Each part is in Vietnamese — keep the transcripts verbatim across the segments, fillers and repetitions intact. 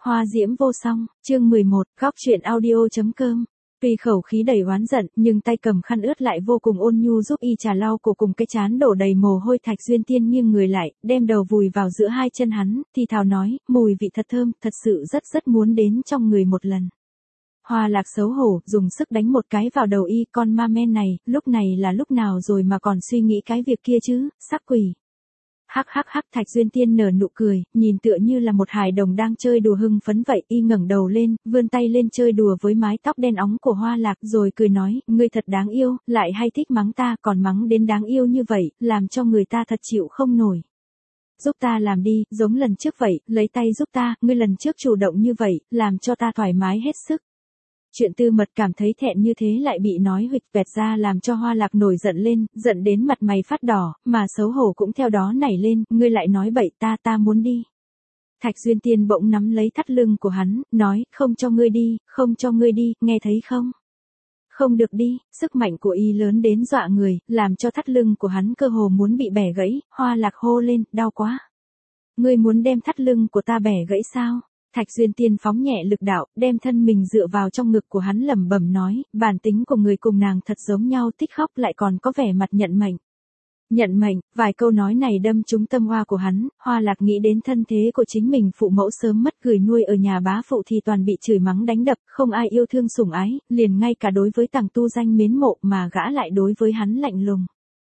Hoa diễm vô song, chương mười một, góc truyện audio.com. Tuy khẩu khí đầy oán giận, nhưng tay cầm khăn ướt lại vô cùng ôn nhu giúp y trà lau cổ cùng cái trán đổ đầy mồ hôi. Thạch Duyên Tiên nghiêng người lại, đem đầu vùi vào giữa hai chân hắn, thì thào nói, mùi vị thật thơm, thật sự rất rất muốn đến trong người một lần. Hoa Lạc xấu hổ, dùng sức đánh một cái vào đầu y, con ma men này, lúc này là lúc nào rồi mà còn suy nghĩ cái việc kia chứ, sắc quỷ. Hắc hắc hắc, Thạch Duyên Tiên nở nụ cười, nhìn tựa như là một hài đồng đang chơi đùa hưng phấn vậy, y ngẩng đầu lên, vươn tay lên chơi đùa với mái tóc đen óng của Hoa Lạc, rồi cười nói, ngươi thật đáng yêu, lại hay thích mắng ta, còn mắng đến đáng yêu như vậy, làm cho người ta thật chịu không nổi. Giúp ta làm đi, giống lần trước vậy, lấy tay giúp ta, ngươi lần trước chủ động như vậy, làm cho ta thoải mái hết sức. Chuyện Tư Mật cảm thấy thẹn như thế lại bị nói huỵch toẹt ra làm cho Hoa Lạc nổi giận lên, giận đến mặt mày phát đỏ, mà xấu hổ cũng theo đó nảy lên, ngươi lại nói bậy, ta ta muốn đi. Thạch Duyên Tiên bỗng nắm lấy thắt lưng của hắn, nói, không cho ngươi đi, không cho ngươi đi, nghe thấy không? Không được đi, sức mạnh của y lớn đến dọa người, làm cho thắt lưng của hắn cơ hồ muốn bị bẻ gãy, Hoa Lạc hô lên, đau quá. Ngươi muốn đem thắt lưng của ta bẻ gãy sao? Thạch Duyên Tiên phóng nhẹ lực đạo, đem thân mình dựa vào trong ngực của hắn lẩm bẩm nói, bản tính của người cùng nàng thật giống nhau, thích khóc lại còn có vẻ mặt nhận mệnh. Nhận mệnh, vài câu nói này đâm trúng tâm hoa của hắn, Hoa Lạc nghĩ đến thân thế của chính mình, phụ mẫu sớm mất gửi nuôi ở nhà bá phụ thì toàn bị chửi mắng đánh đập, không ai yêu thương sủng ái, liền ngay cả đối với Tằng Tu Danh mến mộ mà gã lại đối với hắn lạnh lùng.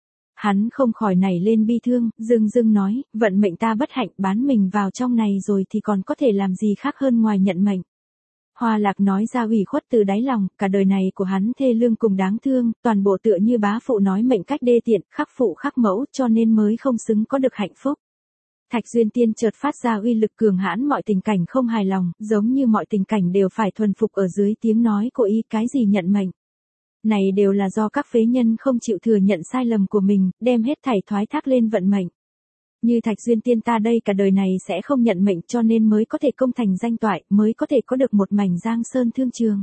Hắn không khỏi nảy lên bi thương, dưng dưng nói, vận mệnh ta bất hạnh, bán mình vào trong này rồi thì còn có thể làm gì khác hơn ngoài nhận mệnh. Hoa Lạc nói ra ủy khuất từ đáy lòng, cả đời này của hắn thê lương cùng đáng thương, toàn bộ tựa như bá phụ nói mệnh cách đê tiện, khắc phụ khắc mẫu, cho nên mới không xứng có được hạnh phúc. Thạch Duyên Tiên chợt phát ra uy lực cường hãn, mọi tình cảnh không hài lòng, giống như mọi tình cảnh đều phải thuần phục ở dưới tiếng nói của y, cái gì nhận mệnh. Này đều là do các phế nhân không chịu thừa nhận sai lầm của mình, đem hết thảy thoái thác lên vận mệnh. Như Thạch Duyên Tiên ta đây cả đời này sẽ không nhận mệnh, cho nên mới có thể công thành danh toại, mới có thể có được một mảnh giang sơn thương trường.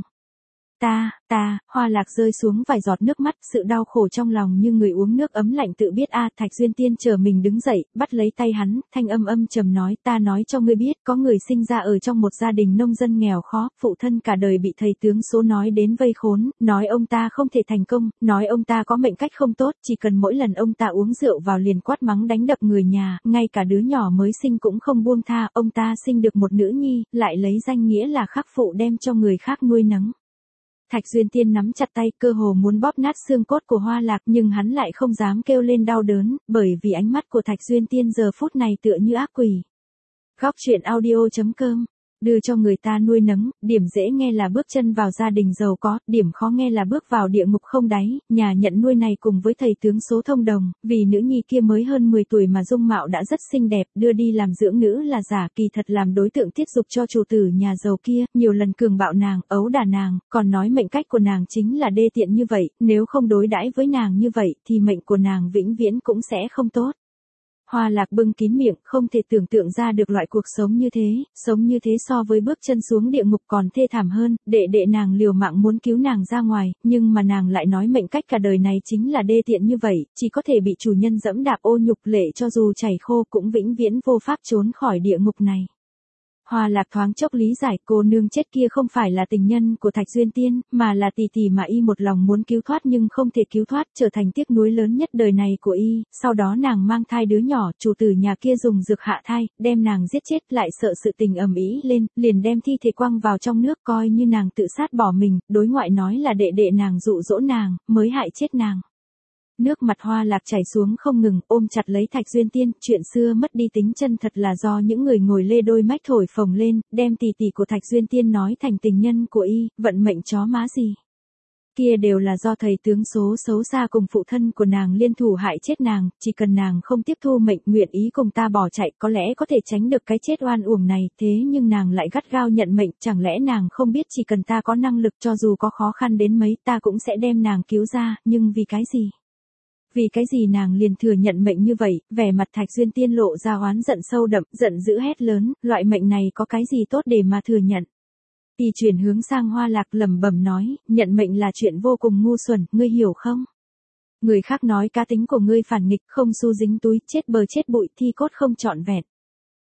Ta, ta, Hoa Lạc rơi xuống vài giọt nước mắt, sự đau khổ trong lòng như người uống nước ấm lạnh tự biết a. Thạch Duyên Tiên chờ mình đứng dậy, bắt lấy tay hắn, thanh âm âm trầm nói, ta nói cho ngươi biết, có người sinh ra ở trong một gia đình nông dân nghèo khó, phụ thân cả đời bị thầy tướng số nói đến vây khốn, nói ông ta không thể thành công, nói ông ta có mệnh cách không tốt, chỉ cần mỗi lần ông ta uống rượu vào liền quát mắng đánh đập người nhà, ngay cả đứa nhỏ mới sinh cũng không buông tha, ông ta sinh được một nữ nhi, lại lấy danh nghĩa là khắc phụ đem cho người khác nuôi nấng. Thạch Duyên Tiên nắm chặt tay, cơ hồ muốn bóp nát xương cốt của Hoa Lạc, nhưng hắn lại không dám kêu lên đau đớn, bởi vì ánh mắt của Thạch Duyên Tiên giờ phút này tựa như ác quỷ. Góc truyện audio.com. Đưa cho người ta nuôi nấng, điểm dễ nghe là bước chân vào gia đình giàu có, điểm khó nghe là bước vào địa ngục không đáy. Nhà nhận nuôi này cùng với thầy tướng số thông đồng, vì nữ nhi kia mới hơn mười tuổi mà dung mạo đã rất xinh đẹp, đưa đi làm dưỡng nữ là giả, kỳ thật làm đối tượng tiết dục cho chủ tử nhà giàu kia, nhiều lần cường bạo nàng, ấu đả nàng, còn nói mệnh cách của nàng chính là đê tiện như vậy, nếu không đối đãi với nàng như vậy thì mệnh của nàng vĩnh viễn cũng sẽ không tốt. Hoa Lạc bưng kín miệng, không thể tưởng tượng ra được loại cuộc sống như thế, sống như thế so với bước chân xuống địa ngục còn thê thảm hơn, đệ đệ nàng liều mạng muốn cứu nàng ra ngoài, nhưng mà nàng lại nói mệnh cách cả đời này chính là đê tiện như vậy, chỉ có thể bị chủ nhân dẫm đạp ô nhục lệ cho dù chảy khô cũng vĩnh viễn vô pháp trốn khỏi địa ngục này. Hoa Lạc thoáng chốc lý giải, cô nương chết kia không phải là tình nhân của Thạch Duyên Tiên, mà là tỷ tỷ mà y một lòng muốn cứu thoát nhưng không thể cứu thoát, trở thành tiếc nuối lớn nhất đời này của y. Sau đó nàng mang thai đứa nhỏ, chủ tử nhà kia dùng dược hạ thai, đem nàng giết chết, lại sợ sự tình ầm ĩ lên, liền đem thi thể quăng vào trong nước, coi như nàng tự sát bỏ mình, đối ngoại nói là đệ đệ nàng dụ dỗ nàng, mới hại chết nàng. Nước mặt Hoa Lạc chảy xuống không ngừng, ôm chặt lấy Thạch Duyên Tiên, chuyện xưa mất đi tính chân thật là do những người ngồi lê đôi mách thổi phồng lên, đem tỷ tỷ của Thạch Duyên Tiên nói thành tình nhân của y, vận mệnh chó má gì. Kia đều là do thầy tướng số xấu xa cùng phụ thân của nàng liên thủ hại chết nàng, chỉ cần nàng không tiếp thu mệnh, nguyện ý cùng ta bỏ chạy, có lẽ có thể tránh được cái chết oan uổng này, thế nhưng nàng lại gắt gao nhận mệnh, chẳng lẽ nàng không biết chỉ cần ta có năng lực cho dù có khó khăn đến mấy ta cũng sẽ đem nàng cứu ra, nhưng vì cái gì? Vì cái gì nàng liền thừa nhận mệnh như vậy, vẻ mặt Thạch Duyên Tiên lộ ra oán giận sâu đậm, giận dữ hét lớn, loại mệnh này có cái gì tốt để mà thừa nhận. Y chuyển hướng sang Hoa Lạc lẩm bẩm nói, nhận mệnh là chuyện vô cùng ngu xuẩn, ngươi hiểu không? Người khác nói cá tính của ngươi phản nghịch, không xu dính túi, chết bờ chết bụi, thi cốt không trọn vẹn.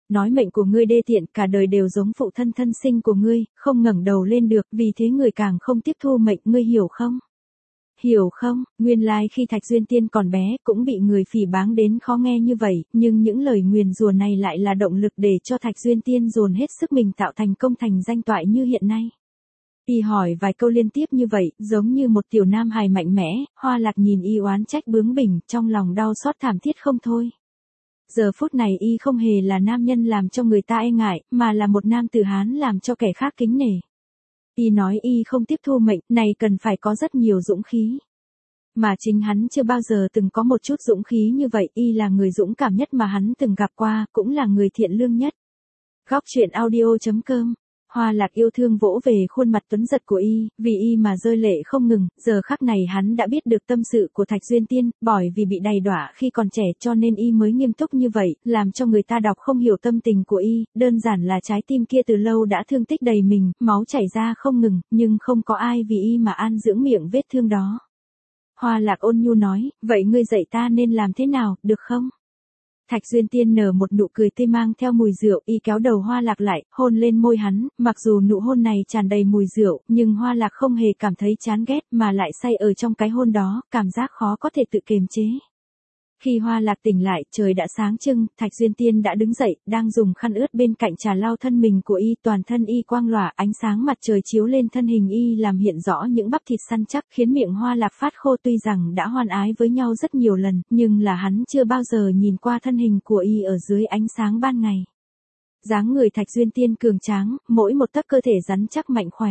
Nói mệnh của ngươi đê tiện, cả đời đều giống phụ thân thân sinh của ngươi, không ngẩng đầu lên được, vì thế người càng không tiếp thu mệnh, ngươi hiểu không? Hiểu không, nguyên lai khi Thạch Duyên Tiên còn bé cũng bị người phỉ báng đến khó nghe như vậy, nhưng những lời nguyền rủa này lại là động lực để cho Thạch Duyên Tiên dồn hết sức mình tạo thành công thành danh toại như hiện nay. Y hỏi vài câu liên tiếp như vậy, giống như một tiểu nam hài mạnh mẽ, Hoa Lạc nhìn Y oán trách bướng bỉnh, trong lòng đau xót thảm thiết không thôi. Giờ phút này Y không hề là nam nhân làm cho người ta e ngại, mà là một nam tử Hán làm cho kẻ khác kính nể. Y nói Y không tiếp thu mệnh, này cần phải có rất nhiều dũng khí. Mà chính hắn chưa bao giờ từng có một chút dũng khí như vậy, Y là người dũng cảm nhất mà hắn từng gặp qua, cũng là người thiện lương nhất. Góc truyện audio chấm com. Hoa Lạc yêu thương vỗ về khuôn mặt tuấn giật của Y, vì Y mà rơi lệ không ngừng, giờ khắc này hắn đã biết được tâm sự của Thạch Duyên Tiên, bởi vì bị đầy đọa khi còn trẻ cho nên Y mới nghiêm túc như vậy, làm cho người ta đọc không hiểu tâm tình của Y, đơn giản là trái tim kia từ lâu đã thương tích đầy mình, máu chảy ra không ngừng, nhưng không có ai vì Y mà an dưỡng miệng vết thương đó. Hoa Lạc ôn nhu nói, vậy ngươi dạy ta nên làm thế nào, được không? Thạch Duyên Tiên nở một nụ cười tươi mang theo mùi rượu, Y kéo đầu Hoa Lạc lại, hôn lên môi hắn, mặc dù nụ hôn này tràn đầy mùi rượu, nhưng Hoa Lạc không hề cảm thấy chán ghét mà lại say ở trong cái hôn đó, cảm giác khó có thể tự kiềm chế. Khi Hoa Lạc tỉnh lại, trời đã sáng trưng, Thạch Duyên Tiên đã đứng dậy, đang dùng khăn ướt bên cạnh trà lau thân mình của Y, toàn thân Y quang lòa, ánh sáng mặt trời chiếu lên thân hình Y làm hiện rõ những bắp thịt săn chắc, khiến miệng Hoa Lạc phát khô. Tuy rằng đã hoan ái với nhau rất nhiều lần, nhưng là hắn chưa bao giờ nhìn qua thân hình của Y ở dưới ánh sáng ban ngày. Dáng người Thạch Duyên Tiên cường tráng, mỗi một tấc cơ thể rắn chắc mạnh khỏe.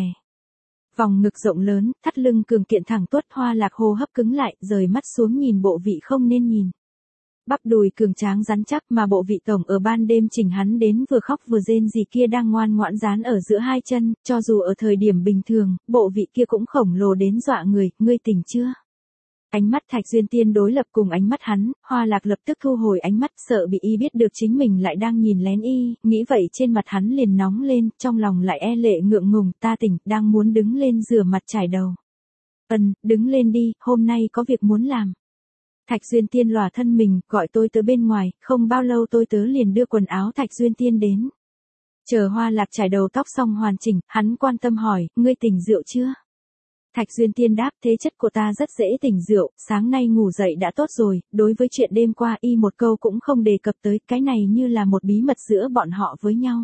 Vòng ngực rộng lớn, thắt lưng cường kiện thẳng tuốt. Hoa Lạc hô hấp cứng lại, rời mắt xuống nhìn bộ vị không nên nhìn. Bắp đùi cường tráng rắn chắc mà bộ vị tổng ở ban đêm chỉnh hắn đến vừa khóc vừa rên gì kia đang ngoan ngoãn dán ở giữa hai chân, cho dù ở thời điểm bình thường, bộ vị kia cũng khổng lồ đến dọa người, ngươi tỉnh chưa? Ánh mắt Thạch Duyên Tiên đối lập cùng ánh mắt hắn, Hoa Lạc lập tức thu hồi ánh mắt, sợ bị Y biết được chính mình lại đang nhìn lén Y, nghĩ vậy trên mặt hắn liền nóng lên, trong lòng lại e lệ ngượng ngùng, ta tỉnh, đang muốn đứng lên rửa mặt chải đầu. Ừm, đứng lên đi, hôm nay có việc muốn làm. Thạch Duyên Tiên lòa thân mình, gọi tôi tới bên ngoài, không bao lâu tôi tớ liền đưa quần áo Thạch Duyên Tiên đến. Chờ Hoa Lạc chải đầu tóc xong hoàn chỉnh, hắn quan tâm hỏi, ngươi tỉnh rượu chưa? Thạch Duyên Tiên đáp, thế chất của ta rất dễ tỉnh rượu, sáng nay ngủ dậy đã tốt rồi, đối với chuyện đêm qua Y một câu cũng không đề cập tới, cái này như là một bí mật giữa bọn họ với nhau.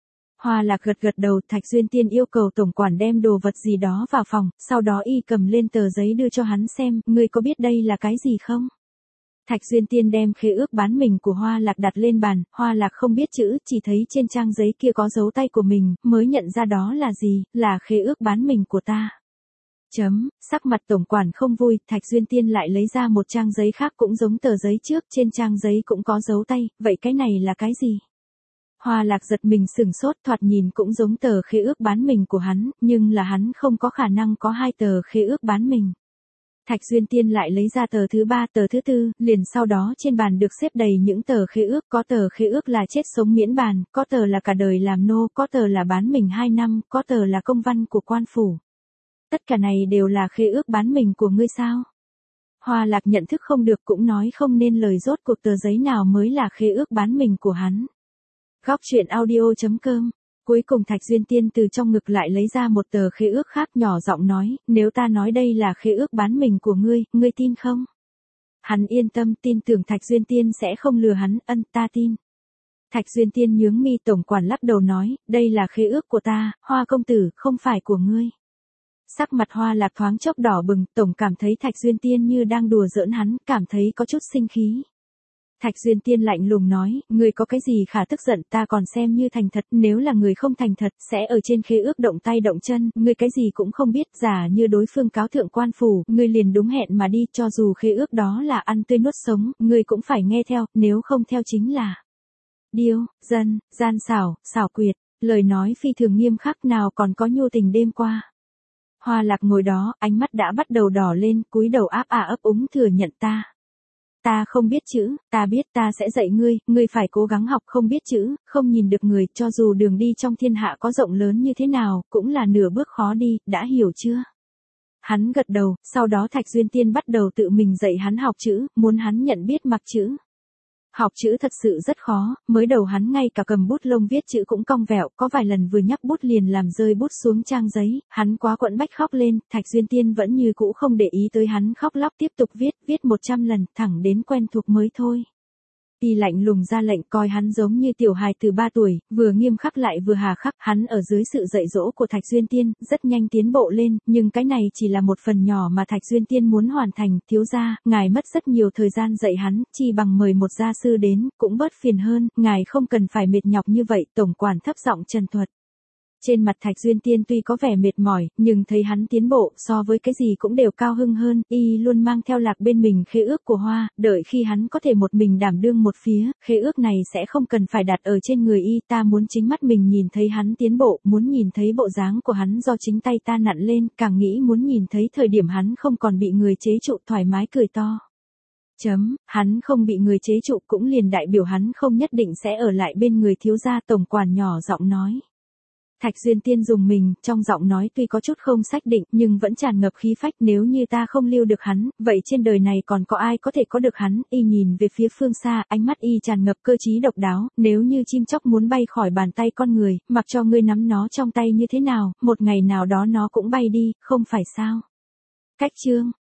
Hoa Lạc gật gật đầu, Thạch Duyên Tiên yêu cầu tổng quản đem đồ vật gì đó vào phòng, sau đó Y cầm lên tờ giấy đưa cho hắn xem, ngươi có biết đây là cái gì không? Thạch Duyên Tiên đem khế ước bán mình của Hoa Lạc đặt lên bàn, Hoa Lạc không biết chữ, chỉ thấy trên trang giấy kia có dấu tay của mình, mới nhận ra đó là gì, là khế ước bán mình của ta. Chấm, sắc mặt tổng quản không vui, Thạch Duyên Tiên lại lấy ra một trang giấy khác cũng giống tờ giấy trước, trên trang giấy cũng có dấu tay, vậy cái này là cái gì? Hoa Lạc giật mình sửng sốt, thoạt nhìn cũng giống tờ khế ước bán mình của hắn, nhưng là hắn không có khả năng có hai tờ khế ước bán mình. Thạch Duyên Tiên lại lấy ra tờ thứ ba, tờ thứ tư, liền sau đó trên bàn được xếp đầy những tờ khế ước, có tờ khế ước là chết sống miễn bàn, có tờ là cả đời làm nô, có tờ là bán mình hai năm, có tờ là công văn của quan phủ. Tất cả này đều là khế ước bán mình của ngươi sao? Hoa Lạc nhận thức không được cũng nói không nên lời, rốt cuộc tờ giấy nào mới là khế ước bán mình của hắn. Góc truyện audio chấm com. Cuối cùng Thạch Duyên Tiên từ trong ngực lại lấy ra một tờ khế ước khác, nhỏ giọng nói, nếu ta nói đây là khế ước bán mình của ngươi, ngươi tin không? Hắn yên tâm, tin tưởng Thạch Duyên Tiên sẽ không lừa hắn, ân, ta tin. Thạch Duyên Tiên nhướng mi, tổng quản lắc đầu nói, đây là khế ước của ta, Hoa công tử, không phải của ngươi. Sắc mặt Hoa Lạc thoáng chốc đỏ bừng, tổng cảm thấy Thạch Duyên Tiên như đang đùa giỡn hắn, cảm thấy có chút sinh khí. Thạch Duyên Tiên lạnh lùng nói, người có cái gì khả tức giận, ta còn xem như thành thật, nếu là người không thành thật, sẽ ở trên khế ước động tay động chân, người cái gì cũng không biết, giả như đối phương cáo thượng quan phủ, người liền đúng hẹn mà đi, cho dù khế ước đó là ăn tươi nuốt sống, người cũng phải nghe theo, nếu không theo chính là điêu, dân, gian xảo, xảo quyệt, lời nói phi thường nghiêm khắc, nào còn có nhu tình đêm qua. Hoa Lạc ngồi đó, ánh mắt đã bắt đầu đỏ lên, cúi đầu áp ả ấp úng thừa nhận ta. Ta không biết chữ, ta biết ta sẽ dạy ngươi, ngươi phải cố gắng học, không biết chữ, không nhìn được người, cho dù đường đi trong thiên hạ có rộng lớn như thế nào, cũng là nửa bước khó đi, đã hiểu chưa? Hắn gật đầu, sau đó Thạch Duyên Tiên bắt đầu tự mình dạy hắn học chữ, muốn hắn nhận biết mặc chữ. Học chữ thật sự rất khó, mới đầu hắn ngay cả cầm bút lông viết chữ cũng cong vẹo, có vài lần vừa nhắc bút liền làm rơi bút xuống trang giấy, hắn quá quẫn bách khóc lên, Thạch Duyên Tiên vẫn như cũ không để ý tới hắn khóc lóc tiếp tục viết, viết một trăm lần, thẳng đến quen thuộc mới thôi. Y lạnh lùng ra lệnh coi hắn giống như tiểu hài từ ba tuổi, vừa nghiêm khắc lại vừa hà khắc, hắn ở dưới sự dạy dỗ của Thạch Duyên Tiên, rất nhanh tiến bộ lên, nhưng cái này chỉ là một phần nhỏ mà Thạch Duyên Tiên muốn hoàn thành, thiếu gia, ngài mất rất nhiều thời gian dạy hắn, chi bằng mời một gia sư đến, cũng bớt phiền hơn, ngài không cần phải mệt nhọc như vậy, tổng quản thấp giọng trần thuật. Trên mặt Thạch Duyên Tiên tuy có vẻ mệt mỏi, nhưng thấy hắn tiến bộ, so với cái gì cũng đều cao hưng hơn, y luôn mang theo lạc bên mình khế ước của Hoa, đợi khi hắn có thể một mình đảm đương một phía, khế ước này sẽ không cần phải đặt ở trên người y, ta muốn chính mắt mình nhìn thấy hắn tiến bộ, muốn nhìn thấy bộ dáng của hắn do chính tay ta nặn lên, càng nghĩ muốn nhìn thấy thời điểm hắn không còn bị người chế trụ thoải mái cười to. Chấm, hắn không bị người chế trụ cũng liền đại biểu hắn không nhất định sẽ ở lại bên người thiếu gia, tổng quản nhỏ giọng nói. Thạch Duyên Tiên dùng mình, trong giọng nói tuy có chút không xác định nhưng vẫn tràn ngập khí phách, nếu như ta không lưu được hắn, vậy trên đời này còn có ai có thể có được hắn, y nhìn về phía phương xa, ánh mắt y tràn ngập cơ trí độc đáo, nếu như chim chóc muốn bay khỏi bàn tay con người, mặc cho ngươi nắm nó trong tay như thế nào, một ngày nào đó nó cũng bay đi, không phải sao. Cách chương